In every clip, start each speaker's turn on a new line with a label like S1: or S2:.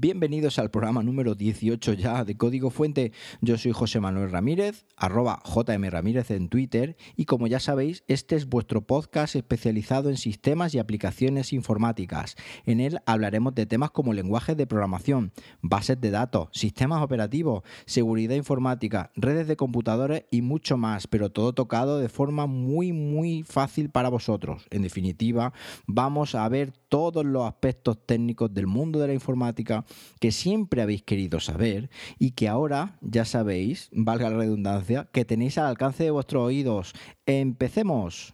S1: Bienvenidos al programa número 18 ya de Código Fuente. Yo soy José Manuel Ramírez, @JMRamírez en Twitter, y como ya sabéis, este es vuestro podcast especializado en sistemas y aplicaciones informáticas. En él hablaremos de temas como lenguajes de programación, bases de datos, sistemas operativos, seguridad informática, redes de computadores y mucho más, pero todo tocado de forma muy fácil para vosotros. En definitiva, vamos a ver todos los aspectos técnicos del mundo de la informática que siempre habéis querido saber y que ahora ya sabéis, valga la redundancia, que tenéis al alcance de vuestros oídos. ¡Empecemos!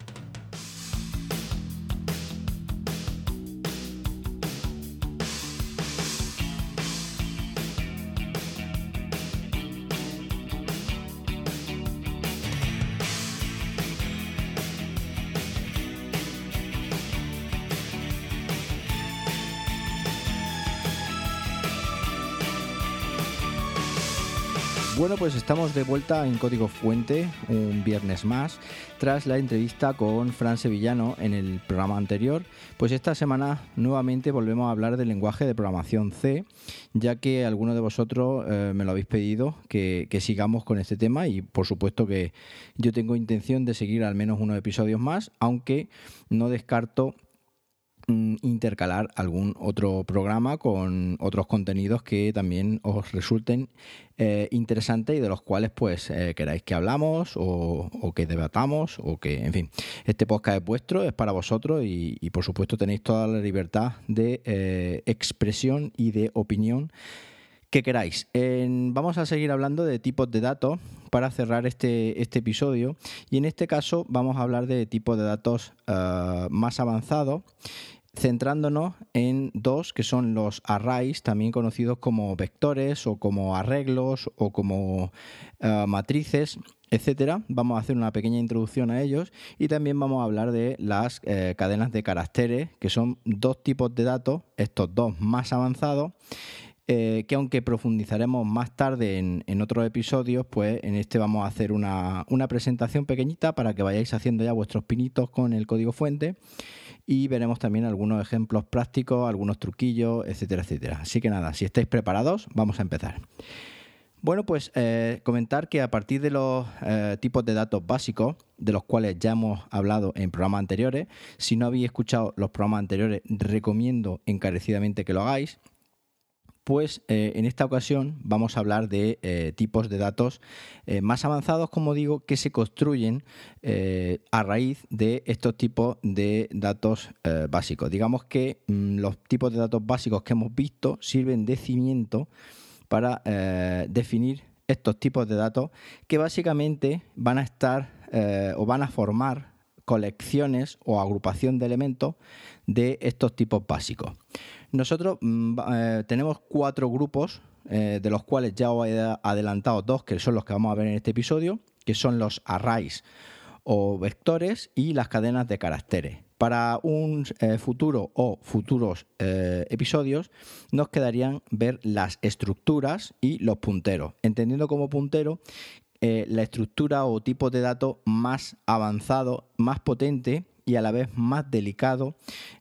S1: Bueno, pues estamos de vuelta en Código Fuente un viernes más, tras la entrevista con Fran Sevillano en el programa anterior. Pues esta semana nuevamente volvemos a hablar del lenguaje de programación C, ya que algunos de vosotros me lo habéis pedido que sigamos con este tema, y por supuesto que yo tengo intención de seguir al menos unos episodios más, aunque no descarto intercalar algún otro programa con otros contenidos que también os resulten interesantes y de los cuales pues queráis que hablamos o que debatamos o que, en fin, este podcast es vuestro, es para vosotros y por supuesto tenéis toda la libertad de expresión y de opinión que queráis. Vamos a seguir hablando de tipos de datos para cerrar este episodio, y en este caso vamos a hablar de tipos de datos más avanzados, centrándonos en dos que son los arrays, también conocidos como vectores o como arreglos o como matrices, etcétera. Vamos a hacer una pequeña introducción a ellos y también vamos a hablar de las cadenas de caracteres, que son dos tipos de datos, estos dos más avanzados, que aunque profundizaremos más tarde en otros episodios, pues en este vamos a hacer una presentación pequeñita para que vayáis haciendo ya vuestros pinitos con el código fuente, y veremos también algunos ejemplos prácticos, algunos truquillos, etcétera, etcétera. Así que nada, si estáis preparados, vamos a empezar. Bueno, pues comentar que a partir de los tipos de datos básicos, de los cuales ya hemos hablado en programas anteriores, si no habéis escuchado los programas anteriores, recomiendo encarecidamente que lo hagáis. Pues en esta ocasión vamos a hablar de tipos de datos más avanzados, como digo, que se construyen a raíz de estos tipos de datos básicos. Digamos que los tipos de datos básicos que hemos visto sirven de cimiento para definir estos tipos de datos, que básicamente van a estar o van a formar colecciones o agrupación de elementos de estos tipos básicos. Nosotros tenemos 4 grupos, de los cuales ya os he adelantado 2, que son los que vamos a ver en este episodio, que son los arrays o vectores y las cadenas de caracteres. Para un futuro o futuros episodios nos quedarían ver las estructuras y los punteros, entendiendo como puntero la estructura o tipo de datos más avanzado, más potente y a la vez más delicado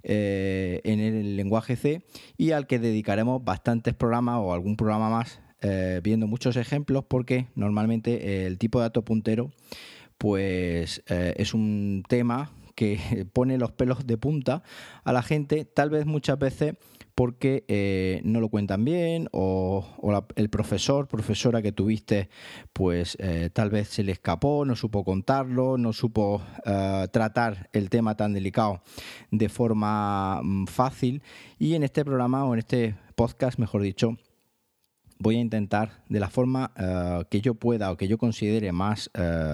S1: en el lenguaje C, y al que dedicaremos bastantes programas o algún programa más viendo muchos ejemplos, porque normalmente el tipo de dato puntero pues es un tema que pone los pelos de punta a la gente, tal vez muchas veces porque no lo cuentan bien o el profesora que tuviste pues tal vez se le escapó, no supo contarlo, no supo tratar el tema tan delicado de forma fácil. Y en este programa, o en este podcast mejor dicho, voy a intentar, de la forma que yo pueda o que yo considere más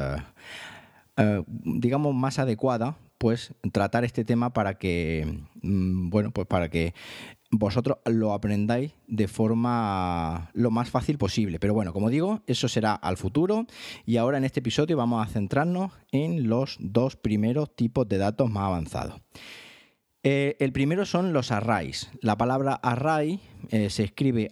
S1: digamos más adecuada, pues tratar este tema para que pues para que vosotros lo aprendáis de forma lo más fácil posible. Pero bueno, como digo, eso será al futuro, y ahora en este episodio vamos a centrarnos en los 2 primeros tipos de datos más avanzados. El primero son los arrays. La palabra array se escribe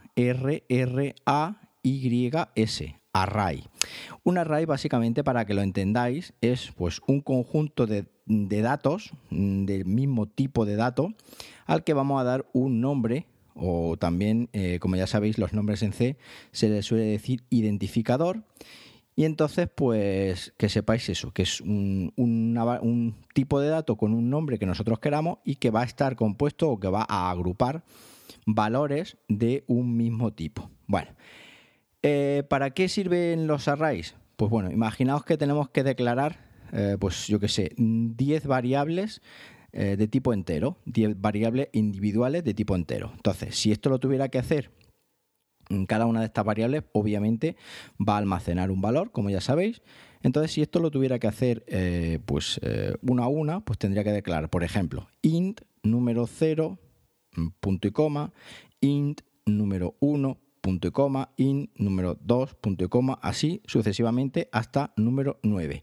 S1: A-R-R-A-Y-S, array. Un array, básicamente, para que lo entendáis, es pues un conjunto de datos del mismo tipo de dato al que vamos a dar un nombre o también, como ya sabéis, los nombres en C se les suele decir identificador. Y entonces, pues que sepáis eso, que es un tipo de dato con un nombre que nosotros queramos y que va a estar compuesto o que va a agrupar valores de un mismo tipo. Bueno, ¿para qué sirven los arrays? Pues bueno, imaginaos que tenemos que declarar, pues yo qué sé, 10 variables de tipo entero, 10 variables individuales de tipo entero. Entonces, si esto lo tuviera que hacer, cada una de estas variables obviamente va a almacenar un valor, como ya sabéis. Entonces, si esto lo tuviera que hacer una a una, pues tendría que declarar, por ejemplo, int número 0, punto y coma, int número 1, punto y coma, int número 2, punto y coma, así sucesivamente hasta número 9.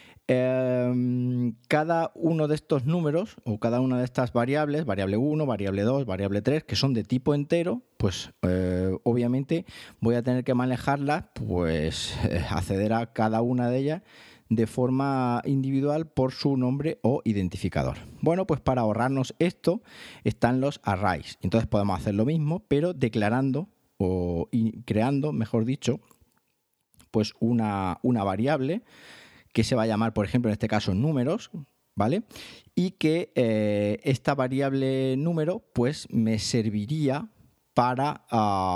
S1: Cada uno de estos números o cada una de estas variables, variable 1, variable 2, variable 3, que son de tipo entero, pues obviamente voy a tener que manejarlas, pues acceder a cada una de ellas de forma individual por su nombre o identificador. Bueno, pues para ahorrarnos esto están los arrays. Entonces podemos hacer lo mismo, pero declarando y creando, mejor dicho, pues una variable que se va a llamar, por ejemplo, en este caso números, ¿vale? Y que esta variable número pues me serviría para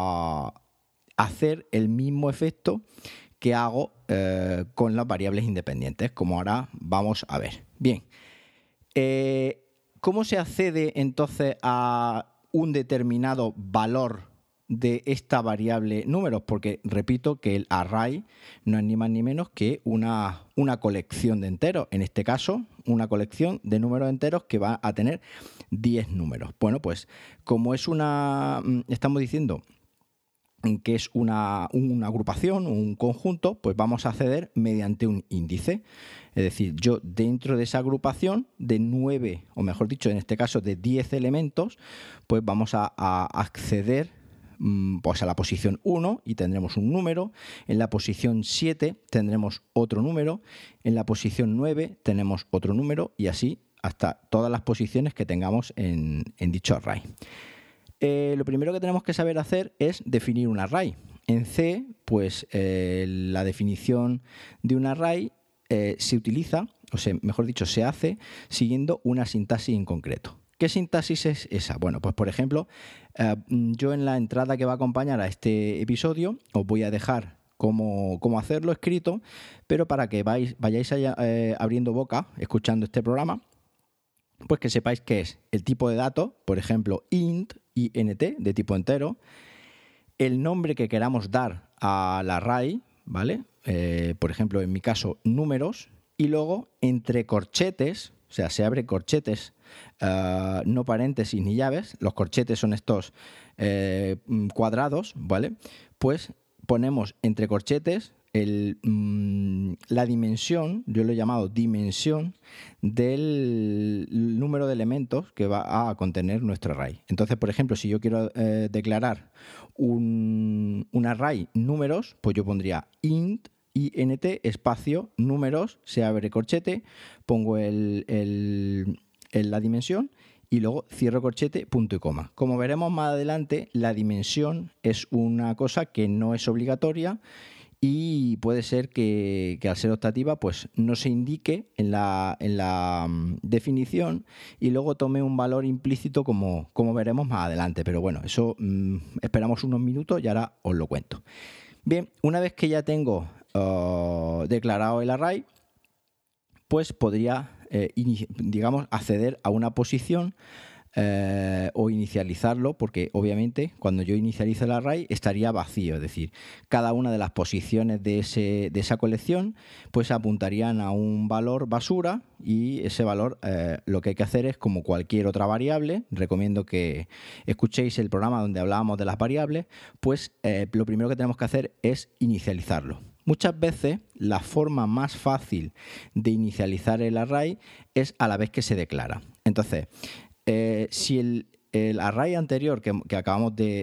S1: hacer el mismo efecto que hago con las variables independientes, como ahora vamos a ver. Bien, ¿cómo se accede entonces a un determinado valor de esta variable números? Porque repito que el array no es ni más ni menos que una colección de enteros. En este caso, una colección de números enteros que va a tener 10 números. Bueno, pues como es estamos diciendo que es una agrupación, un conjunto, pues vamos a acceder mediante un índice. Es decir, yo dentro de esa agrupación de 9, o mejor dicho, en este caso de 10 elementos, pues vamos a acceder pues a la posición 1 y tendremos un número, en la posición 7 tendremos otro número, en la posición 9 tenemos otro número y así hasta todas las posiciones que tengamos en dicho array. Lo primero que tenemos que saber hacer es definir un array. En C, pues la definición de un array se utiliza, o sea, mejor dicho, se hace siguiendo una sintaxis en concreto. ¿Qué sintaxis es esa? Bueno, pues por ejemplo, yo en la entrada que va a acompañar a este episodio os voy a dejar cómo hacerlo escrito, pero para que vayáis abriendo boca escuchando este programa, pues que sepáis qué es el tipo de datos, por ejemplo, int, de tipo entero, el nombre que queramos dar al array, ¿vale? Por ejemplo, en mi caso, números, y luego entre corchetes, o sea, se abre corchetes, no paréntesis ni llaves, los corchetes son estos cuadrados, ¿vale? Pues ponemos entre corchetes la dimensión, yo lo he llamado dimensión, del número de elementos que va a contener nuestro array. Entonces, por ejemplo, si yo quiero declarar un array números, pues yo pondría int espacio números, se abre corchete, pongo la dimensión y luego cierro corchete, punto y coma. Como veremos más adelante, la dimensión es una cosa que no es obligatoria y puede ser que al ser optativa pues no se indique en la definición y luego tome un valor implícito como veremos más adelante. Pero bueno, eso esperamos unos minutos y ahora os lo cuento. Bien, una vez que ya tengo declarado el array, pues podría, digamos, acceder a una posición o inicializarlo, porque obviamente cuando yo inicializo el array estaría vacío, es decir, cada una de las posiciones de esa colección pues apuntarían a un valor basura y ese valor lo que hay que hacer es como cualquier otra variable, recomiendo que escuchéis el programa donde hablábamos de las variables, pues lo primero que tenemos que hacer es inicializarlo. Muchas veces la forma más fácil de inicializar el array es a la vez que se declara. Entonces, si el array anterior que acabamos de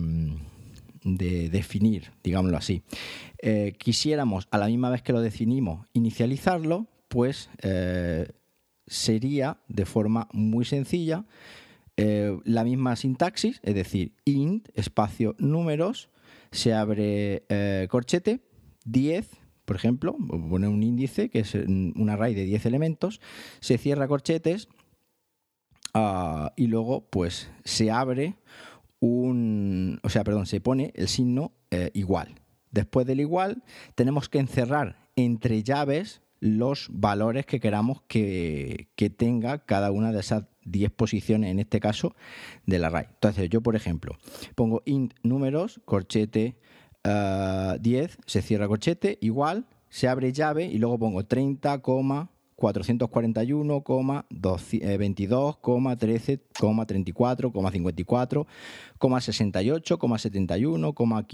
S1: definir, digámoslo así, quisiéramos a la misma vez que lo definimos inicializarlo, pues sería de forma muy sencilla la misma sintaxis, es decir, int, espacio, números, se abre corchete, 10, por ejemplo, poner un índice que es un array de 10 elementos, se cierra corchetes y luego pues se abre se pone el signo igual. Después del igual tenemos que encerrar entre llaves los valores que queramos que tenga cada una de esas 10 posiciones, en este caso, del array. Entonces yo, por ejemplo, pongo int números, corchete 10, se cierra corchete, igual, se abre llave y luego pongo 30, 441, 22, 13, 34, 54, 68, 71,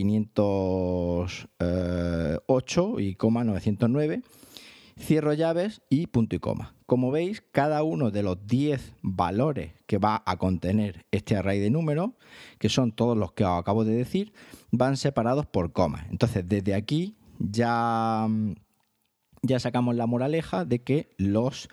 S1: 508 y 909. Cierro llaves y punto y coma. Como veis, cada uno de los 10 valores que va a contener este array de números, que son todos los que os acabo de decir, van separados por comas. Entonces, desde aquí ya sacamos la moraleja de que los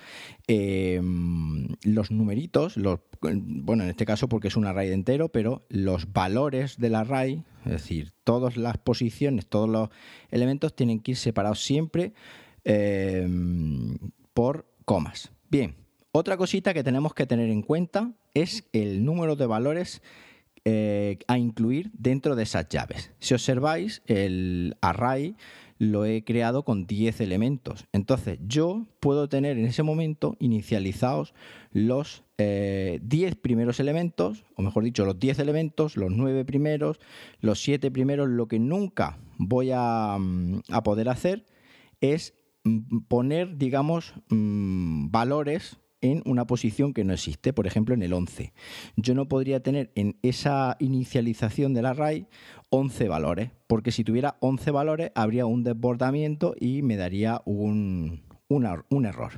S1: numeritos, en este caso porque es un array de entero, pero los valores del array, es decir, todas las posiciones, todos los elementos tienen que ir separados siempre por comas. Bien, otra cosita que tenemos que tener en cuenta es el número de valores a incluir dentro de esas llaves. Si observáis, el array lo he creado con 10 elementos. Entonces, yo puedo tener en ese momento inicializados los 10 primeros elementos, o mejor dicho, los 10 elementos, los 9 primeros, los 7 primeros. Lo que nunca voy a poder hacer es poner, digamos, valores en una posición que no existe, por ejemplo en el 11. Yo no podría tener en esa inicialización del array 11 valores, porque si tuviera 11 valores habría un desbordamiento y me daría un error.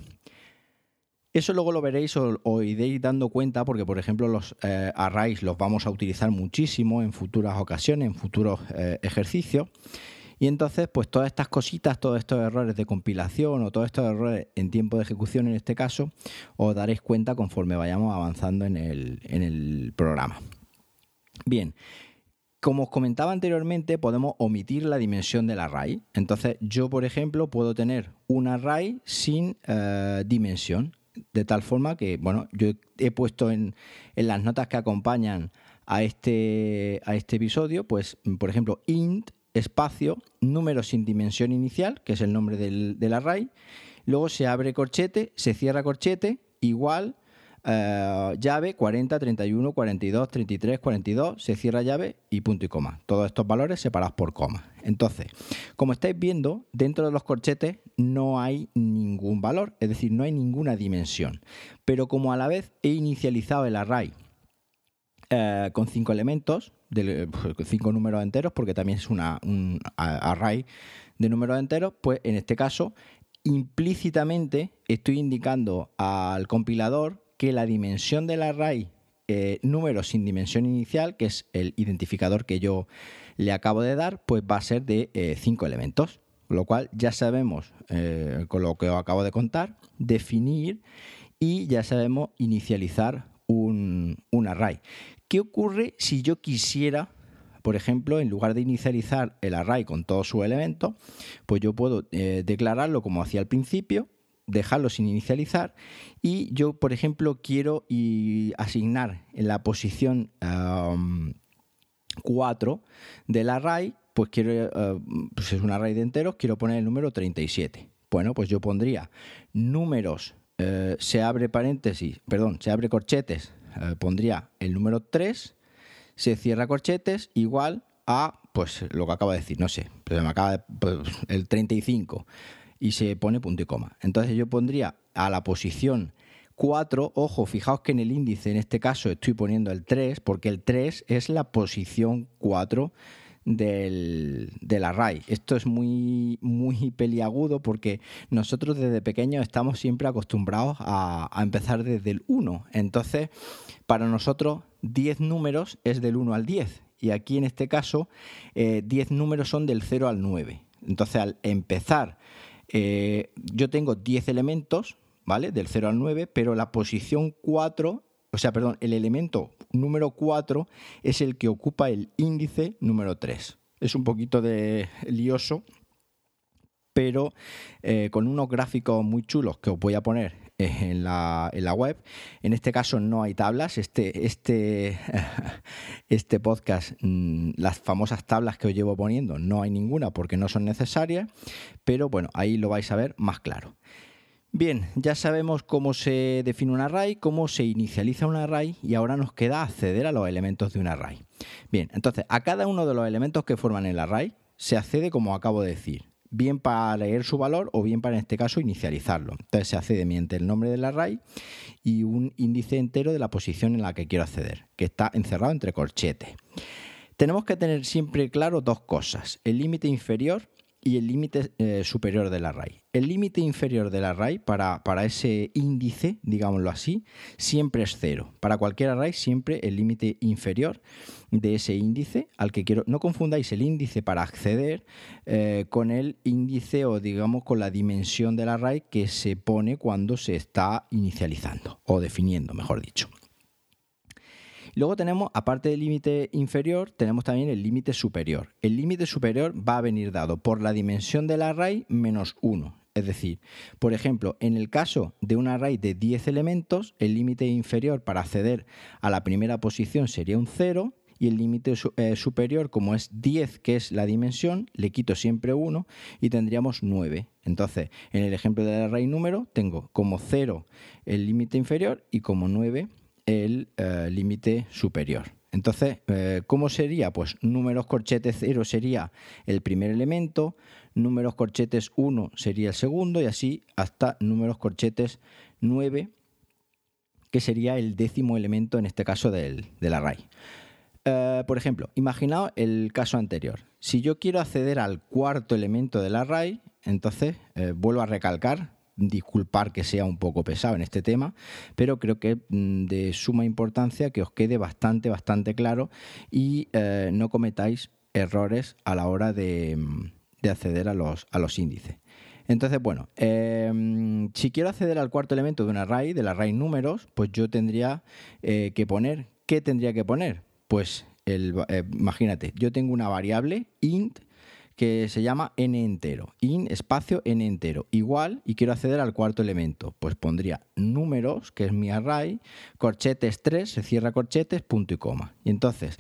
S1: Eso luego lo veréis o iréis dando cuenta porque, por ejemplo, los arrays los vamos a utilizar muchísimo en futuras ocasiones, en futuros ejercicios. Y entonces, pues todas estas cositas, todos estos errores de compilación o todos estos errores en tiempo de ejecución, en este caso, os daréis cuenta conforme vayamos avanzando en el programa. Bien, como os comentaba anteriormente, podemos omitir la dimensión del array. Entonces, yo, por ejemplo, puedo tener un array sin dimensión, de tal forma que, bueno, yo he puesto en las notas que acompañan a este episodio, pues, por ejemplo, int espacio, número sin dimensión inicial, que es el nombre del array, luego se abre corchete, se cierra corchete, igual, llave 40, 31, 42, 33, 42, se cierra llave y punto y coma. Todos estos valores separados por coma. Entonces, como estáis viendo, dentro de los corchetes no hay ningún valor, es decir, no hay ninguna dimensión. Pero como a la vez he inicializado el array con 5 elementos, 5 números enteros, porque también es un array de números enteros, pues en este caso implícitamente estoy indicando al compilador que la dimensión del array número sin dimensión inicial, que es el identificador que yo le acabo de dar, pues va a ser de 5 elementos, con lo cual ya sabemos, con lo que os acabo de contar, definir y ya sabemos inicializar un array. ¿Qué ocurre si yo quisiera, por ejemplo, en lugar de inicializar el array con todos sus elementos, pues yo puedo declararlo como hacía al principio, dejarlo sin inicializar y yo, por ejemplo, quiero asignar en la posición 4 del array, pues pues es un array de enteros, quiero poner el número 37. Bueno, pues yo pondría números, se abre corchetes, pondría el número 3, se cierra corchetes, igual a, pues lo que acabo de decir, no sé, pero me acaba el 35 y se pone punto y coma. Entonces yo pondría a la posición 4, ojo, fijaos que en el índice en este caso estoy poniendo el 3 porque el 3 es la posición 4 del array. Esto es muy, muy peliagudo porque nosotros desde pequeños estamos siempre acostumbrados a empezar desde el 1. Entonces, para nosotros 10 números es del 1 al 10 y aquí en este caso 10 números son del 0 al 9. Entonces, al empezar, yo tengo 10 elementos, ¿vale? Del 0 al 9, pero la posición 4 el elemento número 4 es el que ocupa el índice número 3. Es un poquito lioso, pero con unos gráficos muy chulos que os voy a poner en la web. En este caso no hay tablas. Este podcast, las famosas tablas que os llevo poniendo, no hay ninguna porque no son necesarias, pero bueno, ahí lo vais a ver más claro. Bien, ya sabemos cómo se define un array, cómo se inicializa un array y ahora nos queda acceder a los elementos de un array. Bien, entonces a cada uno de los elementos que forman el array se accede como acabo de decir, bien para leer su valor o bien para en este caso inicializarlo. Entonces se accede mediante el nombre del array y un índice entero de la posición en la que quiero acceder, que está encerrado entre corchetes. Tenemos que tener siempre claro dos cosas, el límite inferior y el límite superior del array. El límite inferior del array para ese índice, digámoslo así, siempre es 0. Para cualquier array siempre el límite inferior de ese índice al que quiero. No confundáis el índice para acceder con el índice o digamos con la dimensión del array que se pone cuando se está inicializando o definiendo, mejor dicho. Luego tenemos, aparte del límite inferior, tenemos también el límite superior. El límite superior va a venir dado por la dimensión del array menos 1. Es decir, por ejemplo, en el caso de un array de 10 elementos, el límite inferior para acceder a la primera posición sería un 0 y el límite superior, como es 10, que es la dimensión, le quito siempre 1 y tendríamos 9. Entonces, en el ejemplo del array número, tengo como 0 el límite inferior y como 9 el límite superior. Entonces, ¿cómo sería? Pues números corchetes 0 sería el primer elemento, números corchetes 1 sería el segundo y así hasta números corchetes 9, que sería el décimo elemento en este caso del array. Por ejemplo, imaginaos el caso anterior. Si yo quiero acceder al cuarto elemento del array, entonces vuelvo a recalcar, disculpar que sea un poco pesado en este tema, pero creo que es de suma importancia que os quede bastante claro y no cometáis errores a la hora de acceder a los índices. Entonces, bueno, si quiero acceder al cuarto elemento de un array, del array números, pues yo tendría que poner, ¿qué tendría que poner? Pues imagínate, yo tengo una variable int que se llama n entero, int espacio n entero, igual, y quiero acceder al cuarto elemento, pues pondría números, que es mi array, corchetes 3, se cierra corchetes, punto y coma. Y entonces,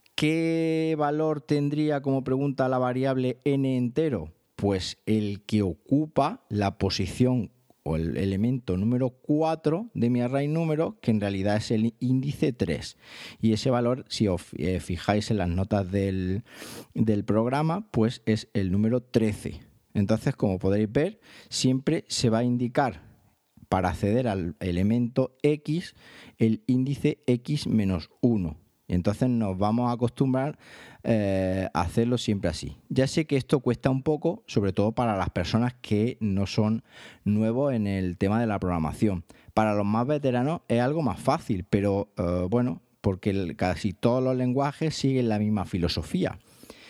S1: ¿qué valor tendría como pregunta la variable n entero? Pues el que ocupa la posición o el elemento número 4 de mi array número, que en realidad es el índice 3. Y ese valor, si os fijáis en las notas del programa, pues es el número 13. Entonces, como podréis ver, siempre se va a indicar para acceder al elemento X el índice X menos 1. Y entonces nos vamos a acostumbrar a hacerlo siempre así. Ya sé que esto cuesta un poco, sobre todo para las personas que no son nuevos en el tema de la programación. Para los más veteranos es algo más fácil, pero bueno, porque casi todos los lenguajes siguen la misma filosofía.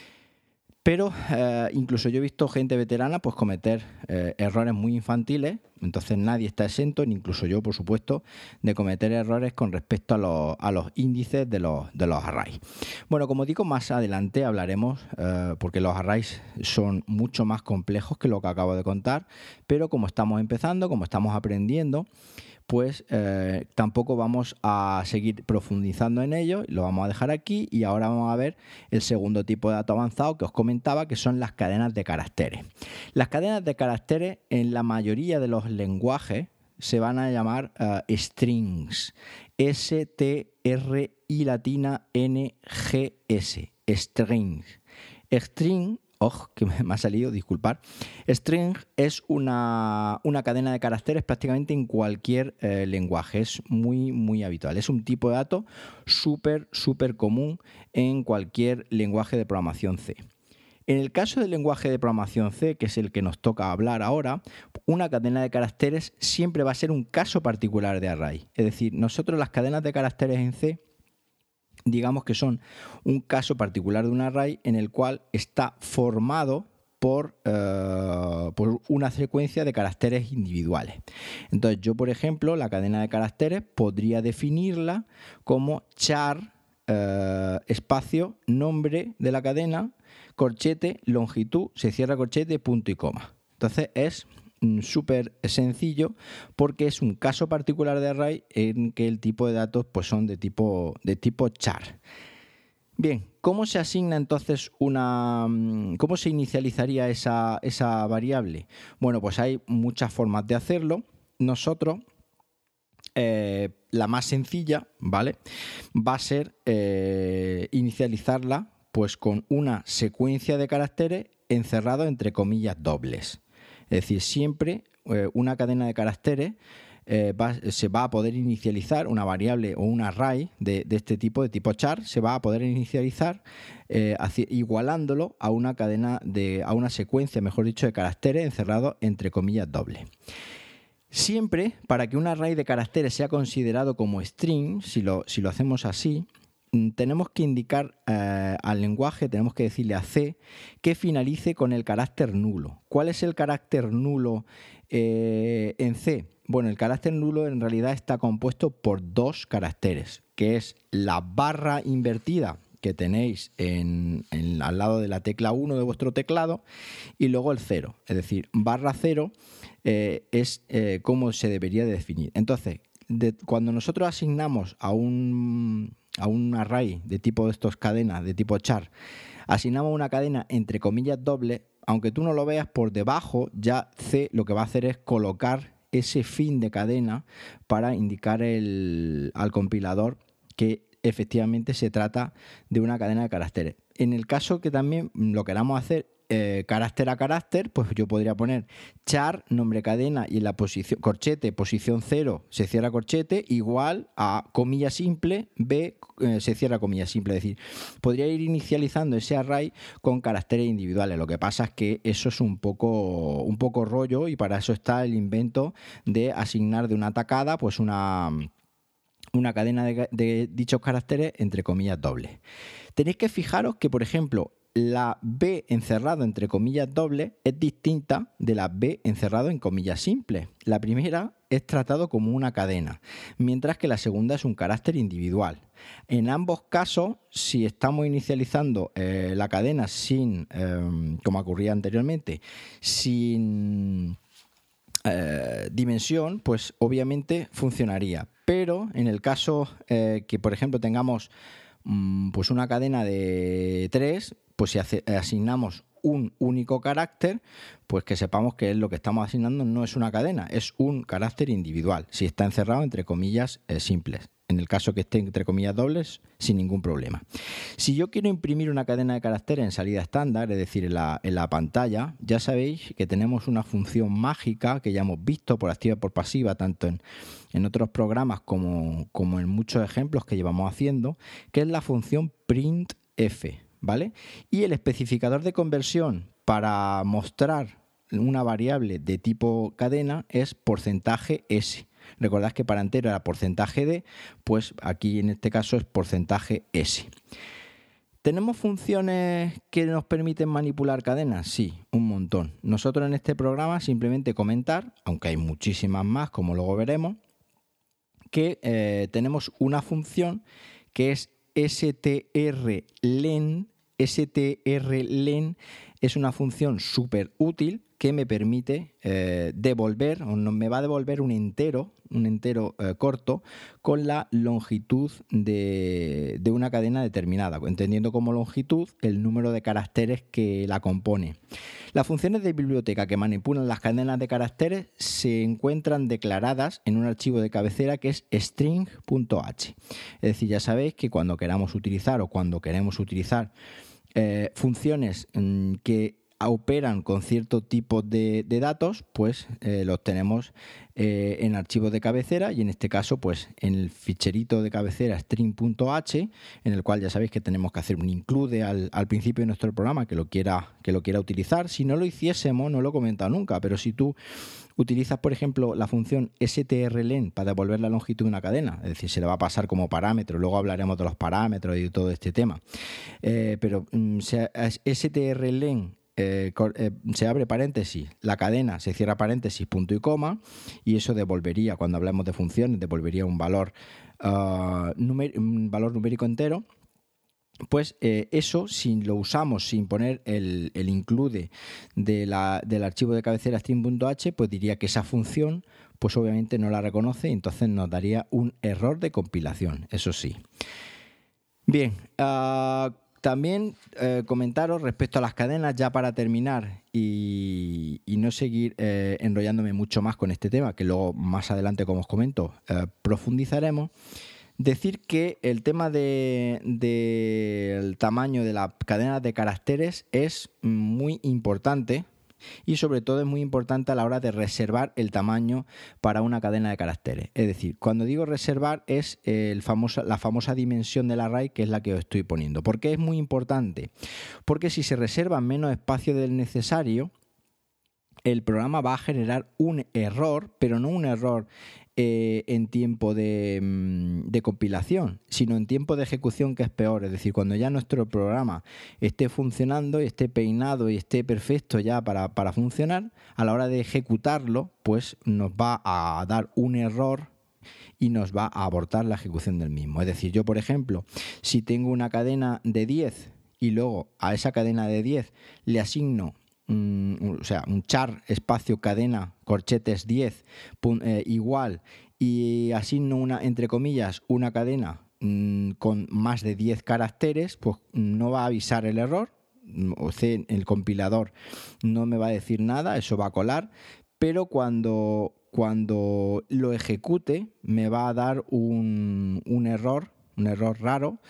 S1: Pero incluso yo he visto gente veterana pues cometer errores muy infantiles, entonces nadie está exento, incluso yo por supuesto, de cometer errores con respecto a los índices de los arrays. Bueno, como digo, más adelante hablaremos, porque los arrays son mucho más complejos que lo que acabo de contar, pero como estamos empezando, como estamos aprendiendo, pues tampoco vamos a seguir profundizando en ello, lo vamos a dejar aquí y ahora vamos a ver el segundo tipo de dato avanzado que os comentaba, que son las cadenas de caracteres. Las cadenas de caracteres en la mayoría de los lenguajes se van a llamar strings, S-T-R-I latina N-G-S, strings. String, que me ha salido, disculpar. String es una cadena de caracteres prácticamente en cualquier lenguaje. Es muy habitual. Es un tipo de dato súper común en cualquier lenguaje de programación C. En el caso del lenguaje de programación C, que es el que nos toca hablar ahora, una cadena de caracteres siempre va a ser un caso particular de array. Es decir, nosotros las cadenas de caracteres en C, digamos que son un caso particular de un array en el cual está formado por una secuencia de caracteres individuales. Entonces yo, por ejemplo, la cadena de caracteres podría definirla como char, espacio, nombre de la cadena, corchete, longitud, se cierra corchete, punto y coma. Entonces es súper sencillo porque es un caso particular de array en que el tipo de datos pues son de tipo char. Bien, ¿cómo se asigna entonces cómo se inicializaría esa variable? Bueno, pues hay muchas formas de hacerlo. Nosotros, la más sencilla, ¿vale?, va a ser inicializarla pues con una secuencia de caracteres encerrado entre comillas dobles. Es decir, siempre una cadena de caracteres se va a poder inicializar, una variable o un array de este tipo, de tipo char, se va a poder inicializar igualándolo a una secuencia, mejor dicho, de caracteres encerrados entre comillas dobles. Siempre, para que un array de caracteres sea considerado como string, si lo hacemos así, tenemos que indicar al lenguaje, tenemos que decirle a C que finalice con el carácter nulo. ¿Cuál es el carácter nulo en C? Bueno, el carácter nulo en realidad está compuesto por dos caracteres, que es la barra invertida que tenéis al lado de la tecla 1 de vuestro teclado y luego el 0. Es decir, barra 0 es como se debería de definir. Entonces, cuando nosotros asignamos a un array de tipo de estos cadenas, de tipo char, asignamos una cadena entre comillas doble, aunque tú no lo veas, por debajo ya C lo que va a hacer es colocar ese fin de cadena para indicar al compilador que efectivamente se trata de una cadena de caracteres. En el caso que también lo queramos hacer carácter a carácter, pues yo podría poner char, nombre cadena, y en la posición corchete, posición 0, se cierra corchete, igual a comilla simple, B, se cierra comilla simple. Es decir, podría ir inicializando ese array con caracteres individuales. Lo que pasa es que eso es un poco rollo, y para eso está el invento de asignar de una tacada pues una cadena de dichos caracteres entre comillas dobles. Tenéis que fijaros que, por ejemplo, la B encerrado entre comillas dobles es distinta de la B encerrado en comillas simples. La primera es tratado como una cadena, mientras que la segunda es un carácter individual. En ambos casos, si estamos inicializando la cadena sin, como ocurría anteriormente, sin dimensión, pues obviamente funcionaría. Pero en el caso que, por ejemplo, tengamos pues una cadena de 3, pues si asignamos un único carácter, pues que sepamos que lo que estamos asignando no es una cadena, es un carácter individual, si está encerrado entre comillas simples. En el caso que esté entre comillas dobles, sin ningún problema. Si yo quiero imprimir una cadena de caracteres en salida estándar, es decir, en la pantalla, ya sabéis que tenemos una función mágica que ya hemos visto por activa y por pasiva, tanto en otros programas como en muchos ejemplos que llevamos haciendo, que es la función printf, ¿vale? Y el especificador de conversión para mostrar una variable de tipo cadena es %s. Recordad que para entero era %d, pues aquí en este caso es %s. ¿Tenemos funciones que nos permiten manipular cadenas? Sí, un montón. Nosotros en este programa simplemente comentar, aunque hay muchísimas más, como luego veremos, que tenemos una función que es strlen. strlen es una función súper útil que me permite devolver, o me va a devolver un entero corto con la longitud de una cadena determinada, entendiendo como longitud el número de caracteres que la compone. Las funciones de biblioteca que manipulan las cadenas de caracteres se encuentran declaradas en un archivo de cabecera que es string.h. Es decir, ya sabéis que cuando queremos utilizar funciones que operan con cierto tipo de datos, pues los tenemos en archivos de cabecera, y en este caso pues en el ficherito de cabecera string.h, en el cual ya sabéis que tenemos que hacer un include al principio de nuestro programa que lo quiera utilizar. Si no lo hiciésemos, no lo he comentado nunca, pero si tú utilizas, por ejemplo, la función strlen para devolver la longitud de una cadena, es decir, se le va a pasar como parámetro, luego hablaremos de los parámetros y de todo este tema, pero strlen se abre paréntesis, la cadena se cierra paréntesis, punto y coma, y eso devolvería, cuando hablamos de funciones, devolvería un valor, un valor numérico entero. Pues eso, si lo usamos sin poner el include del archivo de cabecera string.h, pues diría que esa función pues obviamente no la reconoce y entonces nos daría un error de compilación, eso sí. Bien, también comentaros respecto a las cadenas, ya para terminar y no seguir enrollándome mucho más con este tema, que luego más adelante, como os comento, profundizaremos. Decir que el tema del tamaño de la cadena de caracteres es muy importante y sobre todo es muy importante a la hora de reservar el tamaño para una cadena de caracteres. Es decir, cuando digo reservar es la famosa dimensión del array, que es la que os estoy poniendo. ¿Por qué es muy importante? Porque si se reserva menos espacio del necesario, el programa va a generar un error, pero no un error en tiempo de compilación, sino en tiempo de ejecución, que es peor. Es decir, cuando ya nuestro programa esté funcionando y esté peinado y esté perfecto ya para funcionar, a la hora de ejecutarlo, pues nos va a dar un error y nos va a abortar la ejecución del mismo. Es decir, yo, por ejemplo, si tengo una cadena de 10 y luego a esa cadena de 10 le asigno un char espacio cadena corchetes 10 igual, y asigno entre comillas una cadena con más de 10 caracteres, pues no va a avisar el error, o sea, el compilador no me va a decir nada, eso va a colar, pero cuando lo ejecute me va a dar un error raro.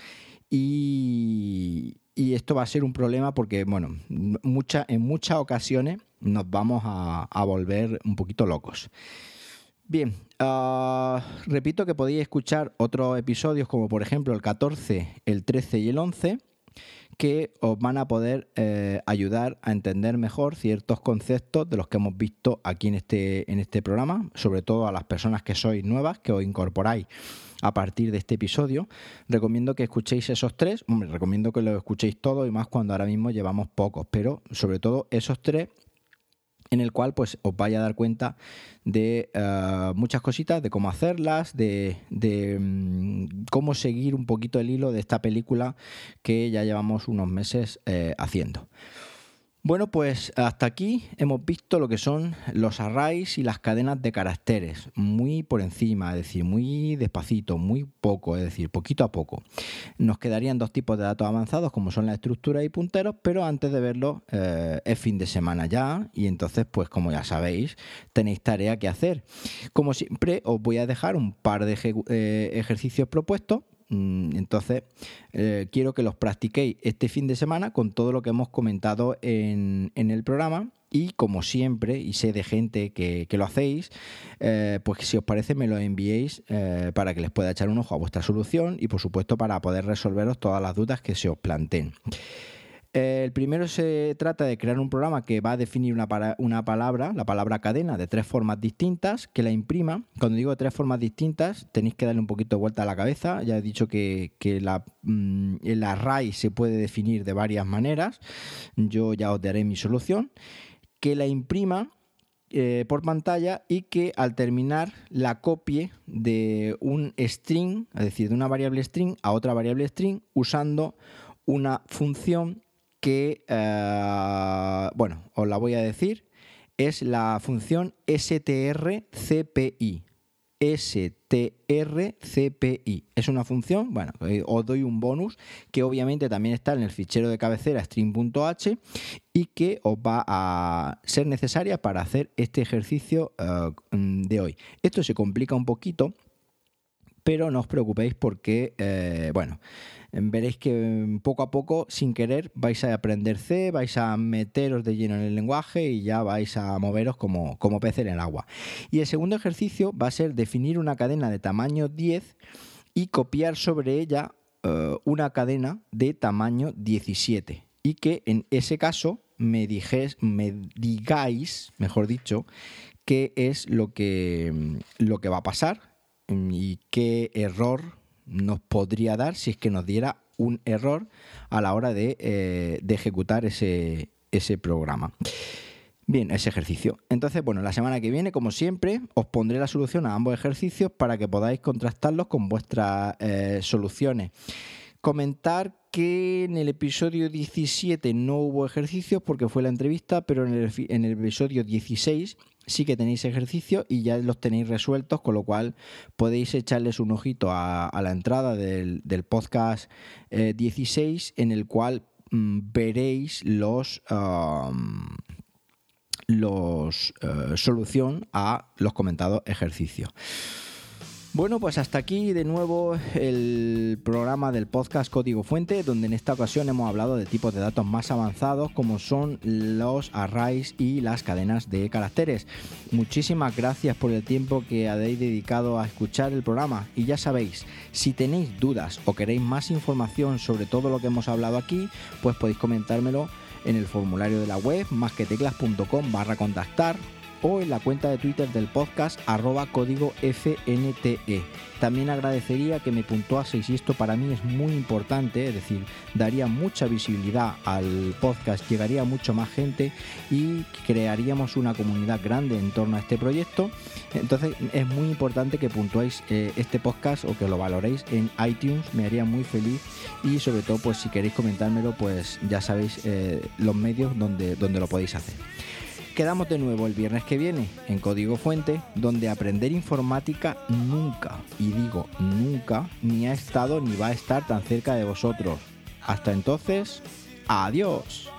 S1: Y esto va a ser un problema porque, bueno, en muchas ocasiones nos vamos a volver un poquito locos. Bien, repito que podéis escuchar otros episodios como por ejemplo el 14, el 13 y el 11, que os van a poder ayudar a entender mejor ciertos conceptos de los que hemos visto aquí en este programa, sobre todo a las personas que sois nuevas, que os incorporáis a partir de este episodio. Recomiendo que escuchéis esos tres. Recomiendo que los escuchéis todos, y más cuando ahora mismo llevamos pocos, pero sobre todo esos tres, en el cual pues os vais a dar cuenta de muchas cositas, de cómo hacerlas, de cómo seguir un poquito el hilo de esta película que ya llevamos unos meses haciendo. Bueno, pues hasta aquí hemos visto lo que son los arrays y las cadenas de caracteres, muy por encima, es decir, muy despacito, muy poco, es decir, poquito a poco. Nos quedarían dos tipos de datos avanzados, como son la estructura y punteros, pero antes de verlo es fin de semana ya, y entonces, pues como ya sabéis, tenéis tarea que hacer. Como siempre, os voy a dejar un par de ejercicios propuestos. Entonces quiero que los practiquéis este fin de semana con todo lo que hemos comentado en el programa, y como siempre, y sé de gente que lo hacéis, pues si os parece me lo enviéis para que les pueda echar un ojo a vuestra solución y por supuesto para poder resolveros todas las dudas que se os planteen. El primero se trata de crear un programa que va a definir una palabra, la palabra cadena, de tres formas distintas, que la imprima. Cuando digo de tres formas distintas, tenéis que darle un poquito de vuelta a la cabeza. Ya he dicho que el array se puede definir de varias maneras. Yo ya os daré mi solución. Que la imprima por pantalla y que al terminar la copie de un string, es decir, de una variable string a otra variable string, usando una función que, os la voy a decir, es la función strcpi. strcpi. Es una función, os doy un bonus, que obviamente también está en el fichero de cabecera string.h y que os va a ser necesaria para hacer este ejercicio de hoy. Esto se complica un poquito, pero no os preocupéis porque, veréis que poco a poco, sin querer, vais a aprender C, vais a meteros de lleno en el lenguaje y ya vais a moveros como peces en el agua. Y el segundo ejercicio va a ser definir una cadena de tamaño 10 y copiar sobre ella una cadena de tamaño 17. Y que en ese caso me digáis, mejor dicho, qué es lo que va a pasar y qué error nos podría dar si es que nos diera un error a la hora de ejecutar ese ese programa. Bien, ese ejercicio. Entonces, bueno, la semana que viene, como siempre, os pondré la solución a ambos ejercicios para que podáis contrastarlos con vuestras soluciones. Comentar que en el episodio 17 no hubo ejercicios porque fue la entrevista, pero en el episodio 16 sí que tenéis ejercicios y ya los tenéis resueltos, con lo cual podéis echarles un ojito a la entrada del podcast 16, en el cual veréis solución a los comentados ejercicios. Bueno, pues hasta aquí de nuevo el programa del podcast Código Fuente, donde en esta ocasión hemos hablado de tipos de datos más avanzados como son los arrays y las cadenas de caracteres. Muchísimas gracias por el tiempo que habéis dedicado a escuchar el programa y ya sabéis, si tenéis dudas o queréis más información sobre todo lo que hemos hablado aquí, pues podéis comentármelo en el formulario de la web masqueteclas.com/contactar o en la cuenta de Twitter del podcast @códigofnte. También agradecería que me puntuaseis y esto para mí es muy importante, es decir, daría mucha visibilidad al podcast, llegaría a mucho más gente y crearíamos una comunidad grande en torno a este proyecto. Entonces es muy importante que puntuéis este podcast o que lo valoréis en iTunes, me haría muy feliz y sobre todo pues si queréis comentármelo pues ya sabéis los medios donde lo podéis hacer. Quedamos de nuevo el viernes que viene en Código Fuente, donde aprender informática nunca, y digo nunca, ni ha estado ni va a estar tan cerca de vosotros. Hasta entonces, adiós.